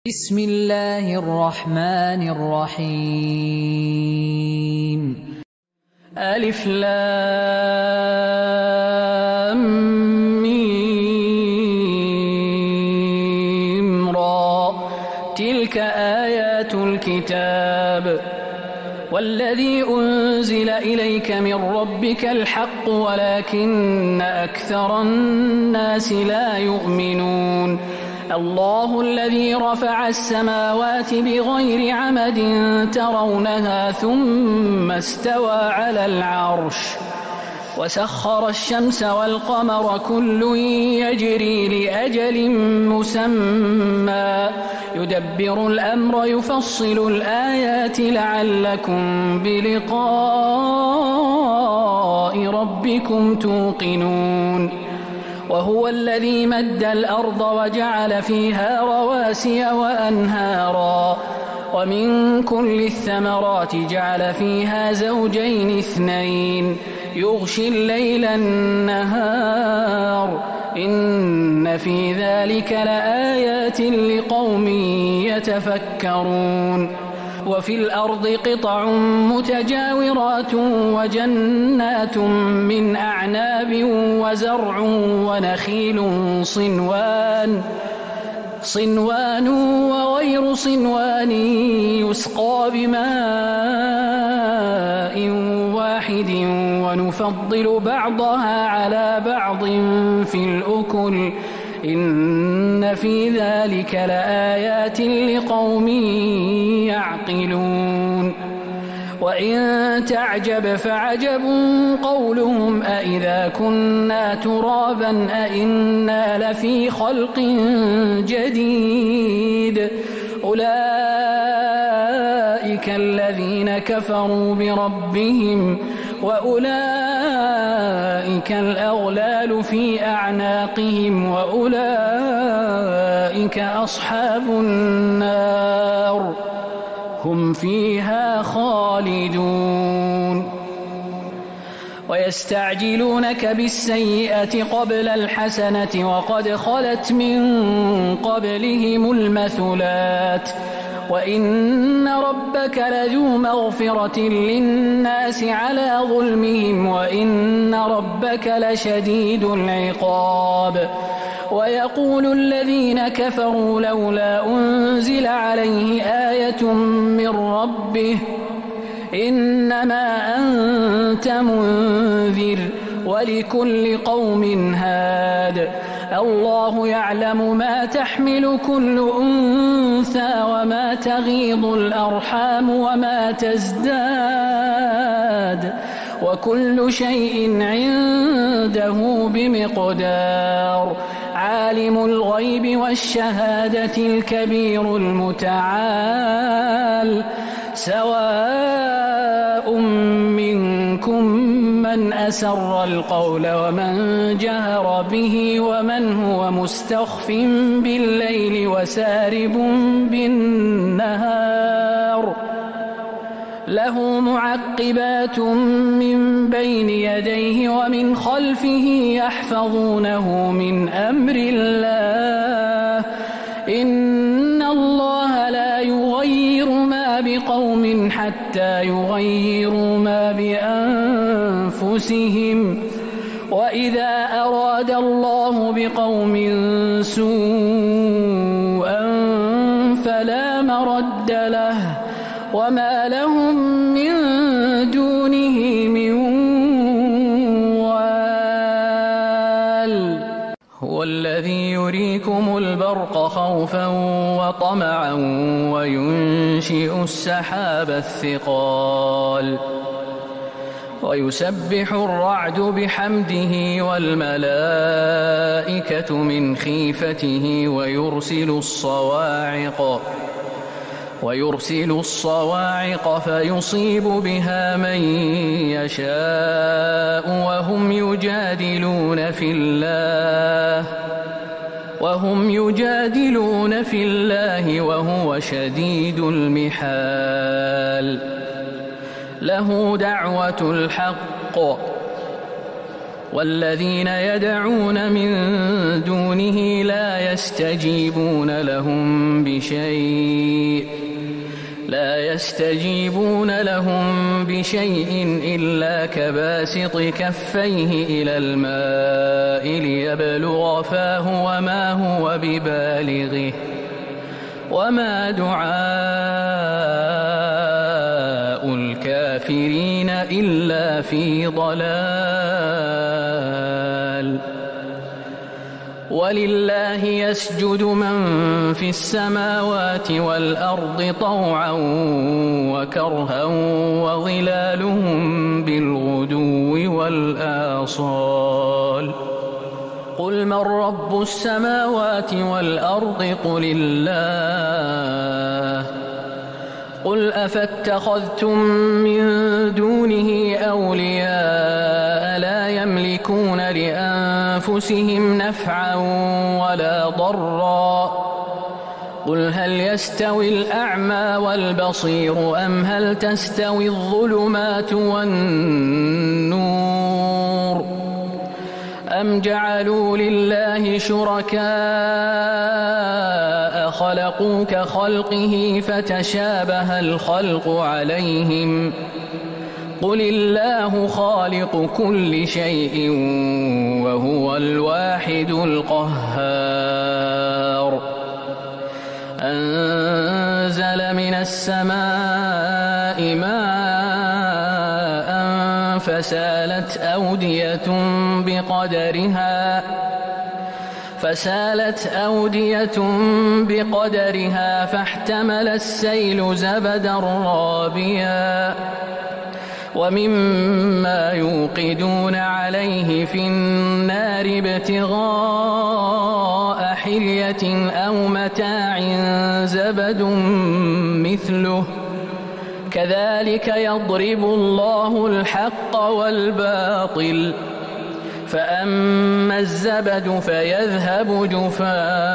بسم الله الرحمن الرحيم. ألف لام ميم را، تلك آيات الكتاب والذي أنزل إليك من ربك الحق ولكن أكثر الناس لا يؤمنون. الله الذي رفع السماوات بغير عمد ترونها ثم استوى على العرش وسخر الشمس والقمر كل يجري لأجل مسمى يدبر الأمر يفصل الآيات لعلكم بلقاء ربكم توقنون. وهو الذي مد الأرض وجعل فيها رواسي وأنهارا ومن كل الثمرات جعل فيها زوجين اثنين يغشي الليل النهار إن في ذلك لآيات لقوم يتفكرون. وفي الأرض قطع متجاورات وجنات من أعناب وزرع ونخيل صنوان وغير صنوان يسقى بماء واحد ونفضل بعضها على بعض في الأكل إن في ذلك لآيات لقوم يعقلون. وإن تعجب فعجب قولهم أإذا كنا ترابا أإنا لفي خلق جديد أولئك الذين كفروا بربهم وأولئك الأغلال في أعناقهم وأولئك أصحاب النار هم فيها خالدون. ويستعجلونك بالسيئة قبل الحسنة وقد خلت من قبلهم المثلات وإن ربك لذو مغفرة للناس على ظلمهم وإن ربك لشديد العقاب. ويقول الذين كفروا لولا أنزل عليه آية من ربه إنما أنت منذر ولكل قوم هاد الله يعلم ما تحمل كل أنثى وما تغيض الأرحام وما تزداد وكل شيء عنده بمقدار. عالم الغيب والشهادة الكبير المتعال سواء منكم من أسر القول ومن جهر به ومن هو مستخف بالليل وسارب بالنهار له معقبات من بين يديه ومن خلفه يحفظونه من أمر الله إن الله لا يغير ما بقوم حتى يغيروا ما بأنفسهم وإذا أراد الله بقوم سوءا فلا مرد له وما لهم من دونه من وال. هو الذي يريكم البرق خوفا وطمعا وينشئ السحاب الثقال ويسبح الرعد بحمده والملائكة من خيفته ويرسل الصواعق فيصيب بها من يشاء وهم يجادلون في الله وهو شديد المحال. له دعوة الحق والذين يدعون من دونه لا يستجيبون لهم بشيء إلا كباسط كفيه إلى الماء ليبلغ فاه وما هو ببالغه وما دعاء الكافرين إلا في ضلال. ولله يسجد من في السماوات والأرض طوعا وكرها وظلالهم بالغدو والآصال. قل من رب السماوات والأرض قل الله. قل أفاتخذتم من دونه أولياء لا يملكون لأنفسهم نفعا ولا ضرا. قل هل يستوي الأعمى والبصير أم هل تستوي الظلمات والنور أم جعلوا لله شركاء خلقوا كخلقه فتشابه الخلق عليهم. قل الله خالق كل شيء وهو الواحد القهار. أنزل من السماء ماء فسالت أودية بقدرها فاحتمل السيل زبدا رابيا ومما يوقدون عليه في النار ابتغاء حلية أو متاع زبد مثله كذلك يضرب الله الحق والباطل. فأما الزبد فيذهب جفاء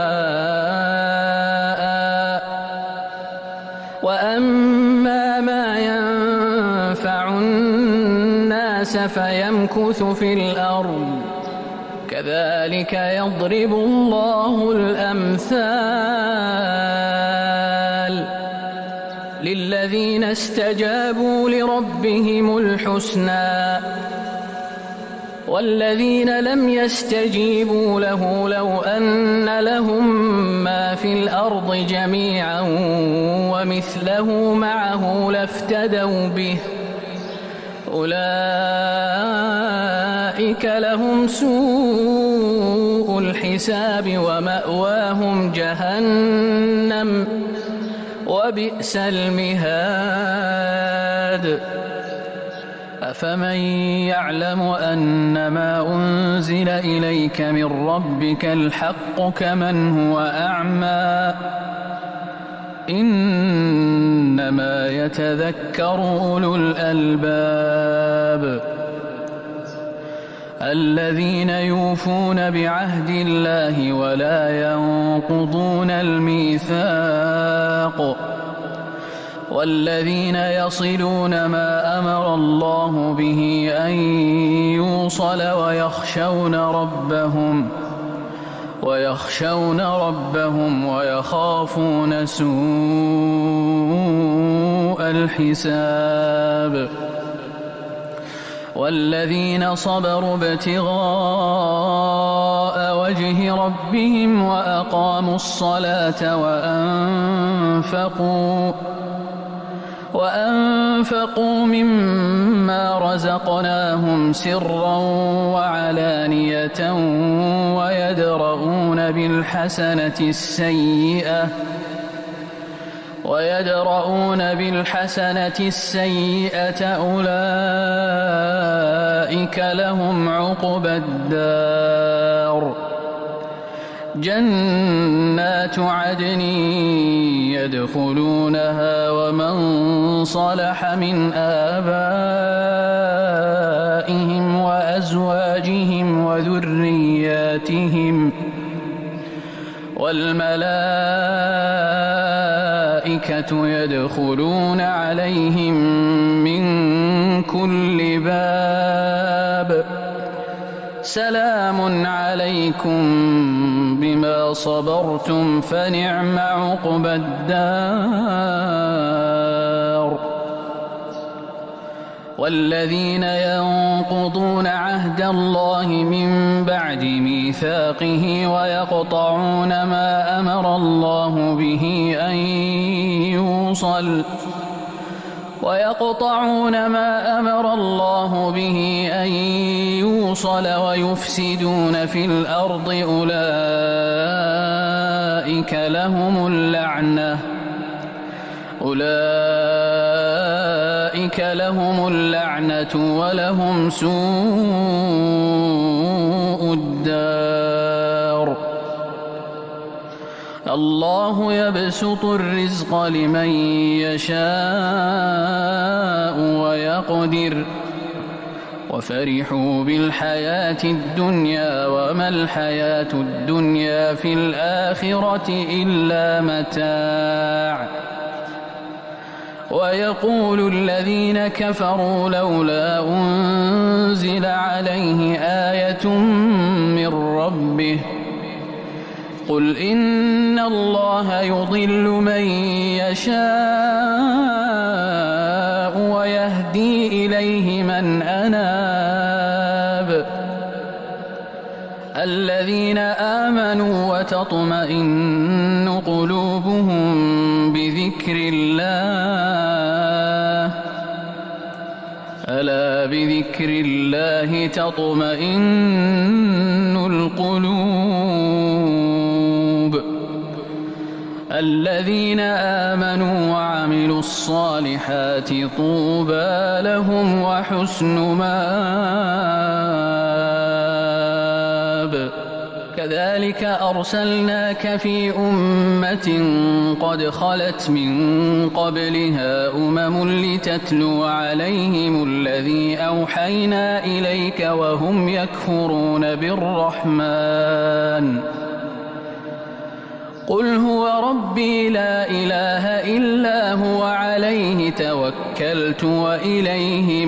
وأما ما ينفع الناس فيمكث في الأرض كذلك يضرب الله الأمثال. للذين استجابوا لربهم الحسنى والذين لم يستجيبوا له لو أن لهم ما في الأرض جميعا ومثله معه لافتدوا به أولئك لهم سوء الحساب ومأواهم جهنم وبئس المهاد. أفمن يعلم أنما أنزل إليك من ربك الحق كمن هو أعمى إنما يتذكر أولو الألباب الذين يوفون بعهد الله ولا ينقضون الميثاق والذين يصلون ما أمر الله به أن يوصل ويخشون ربهم ويخافون سوء الحساب. والذين صبروا ابتغاء وجه ربهم وأقاموا الصلاة وأنفقوا مما رزقناهم سرا وعلانية ويدرؤون بالحسنة السيئة أولئك لهم عقبى الدار. جنات عدن يدخلونها ومن صلح من آبائهم وأزواجهم وذرياتهم والملائكة يدخلون عليهم من كل باب سلام عليكم بما صبرتم فنعم عقبى الدار. والذين ينقضون عهد الله من بعد ميثاقه ويقطعون ما أمر الله به أن يوصل ويفسدون في الأرض أولئك لهم اللعنة ولهم سوء الدار. الله يبسط الرزق لمن يشاء ويقدر وفرحوا بالحياة الدنيا وما الحياة الدنيا في الآخرة إلا متاع. ويقول الذين كفروا لولا أنزل عليه آية من ربه قل إن الله يضل من يشاء ويهدي إليه من أناب. الذين آمنوا وتطمئن قلوبهم بذكر الله ألا بذكر الله تطمئن القلوب. الذين آمنوا وعملوا الصالحات طوبى لهم وحسن مآب. كذلك أرسلناك في أمة قد خلت من قبلها لتتلو عليهم الذي أوحينا إليك وهم يكفرون بالرحمن قل هو ربي لا إله إلا هو عليه توكلت وإليه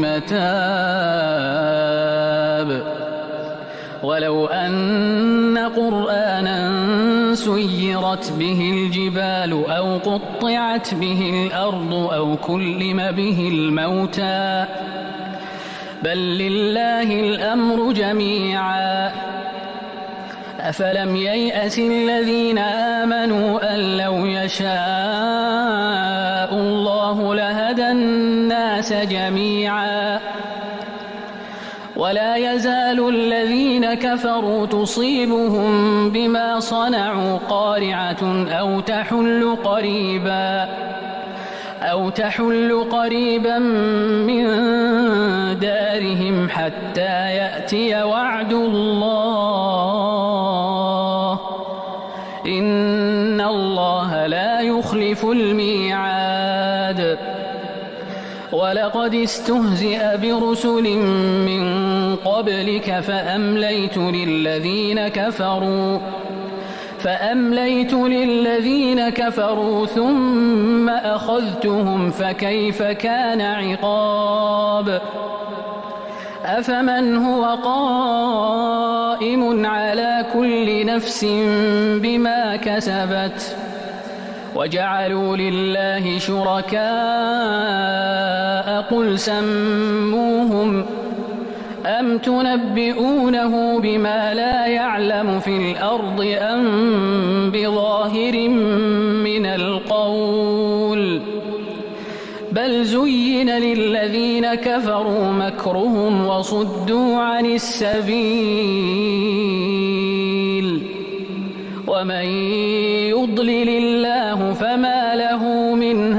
متاب. ولو أن قرآنا سيرت به الجبال أو قطعت به الأرض أو كلم به الموتى بل لله الأمر جميعا أفلم ييأس الذين آمنوا أن لو يشاء الله لهدى الناس جميعا ولا يزال الذين كفروا تصيبهم بما صنعوا قارعة أو تحل قريبا من دارهم حتى يأتي وعد الله إن الله لا يخلف الميعاد. ولقد استهزئ برسل من قبلك فأمليت للذين كفروا ثم أخذتهم فكيف كان عقاب. أفمن هو قائم على كل نفس بما كسبت وجعلوا لله شركاء قل سموهم أم تنبئونه بما لا يعلم في الأرض أم بظاهر من القول بل زين للذين كفروا مكرهم وصدوا عن السبيل ومن يضلل الله فما له من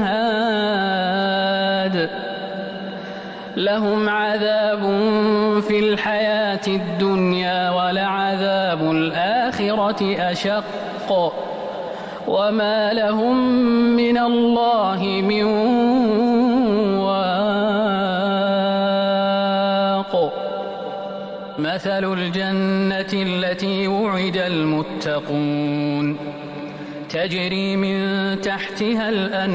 هاد. لهم عذاب في الحياة الدنيا ولعذاب الآخرة أشق وما لهم من الله من واق. مثل الجنة التي وعد المتقون تجري من تحتها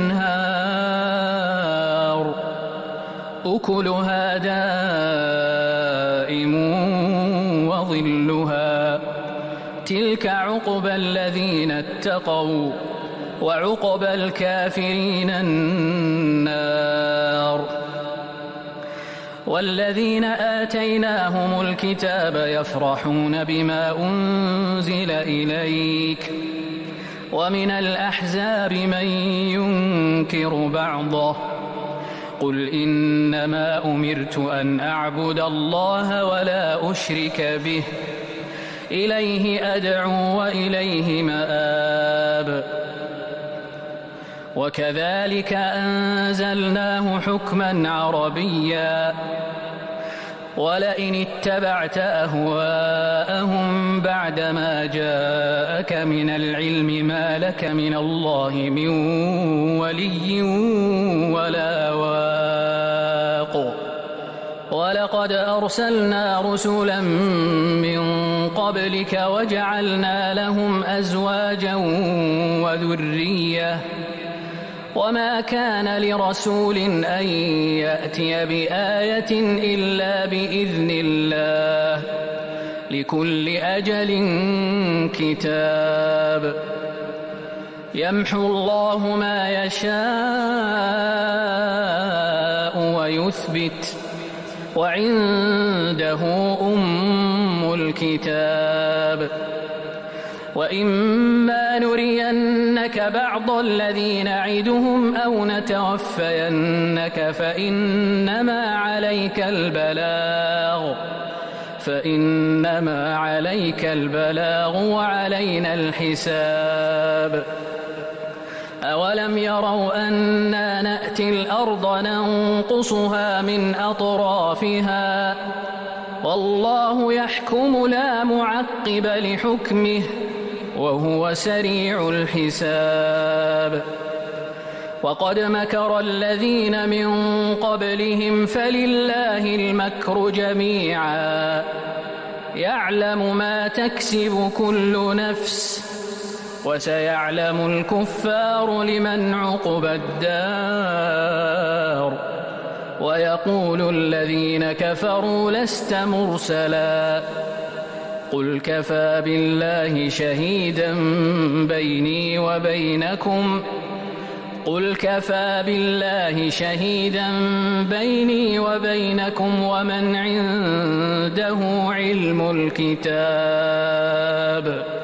الأنهار أكلها دائم وظلها تلك عقبى الذين اتقوا وعقبى الكافرين النار والذين آتيناهم الكتاب يفرحون بما أنزل إليك ومن الأحزاب من ينكر بعضه قل إنما أمرت أن أعبد الله ولا أشرك به إليه أدعو وإليه مآب وكذلك أنزلناه حكما عربيا ولئن اتبعت أهواءهم بعدما جاءك من العلم ما لك من الله من ولي ولا واق ولقد أرسلنا رسلا من قبلك وجعلنا لهم أزواجا وذرية وما كان لرسول أن يأتي بآية إلا بإذن الله لكل أجل كتاب يمحو الله ما يشاء ويثبت وعنده أم الكتاب وإما نرينك بعض الذي نعدهم أو نتوفينك فإنما عليك البلاغ وعلينا الحساب أولم يروا أنا نأتي الأرض ننقصها من أطرافها والله يحكم لا معقب لحكمه وهو سريع الحساب وقد مكر الذين من قبلهم فلله المكر جميعا يعلم ما تكسب كل نفس وسيعلم الكفار لمن عقبى الدار ويقول الذين كفروا لست مرسلا قل كفى بالله شهيدا بيني وبينكم ومن عنده علم الكتاب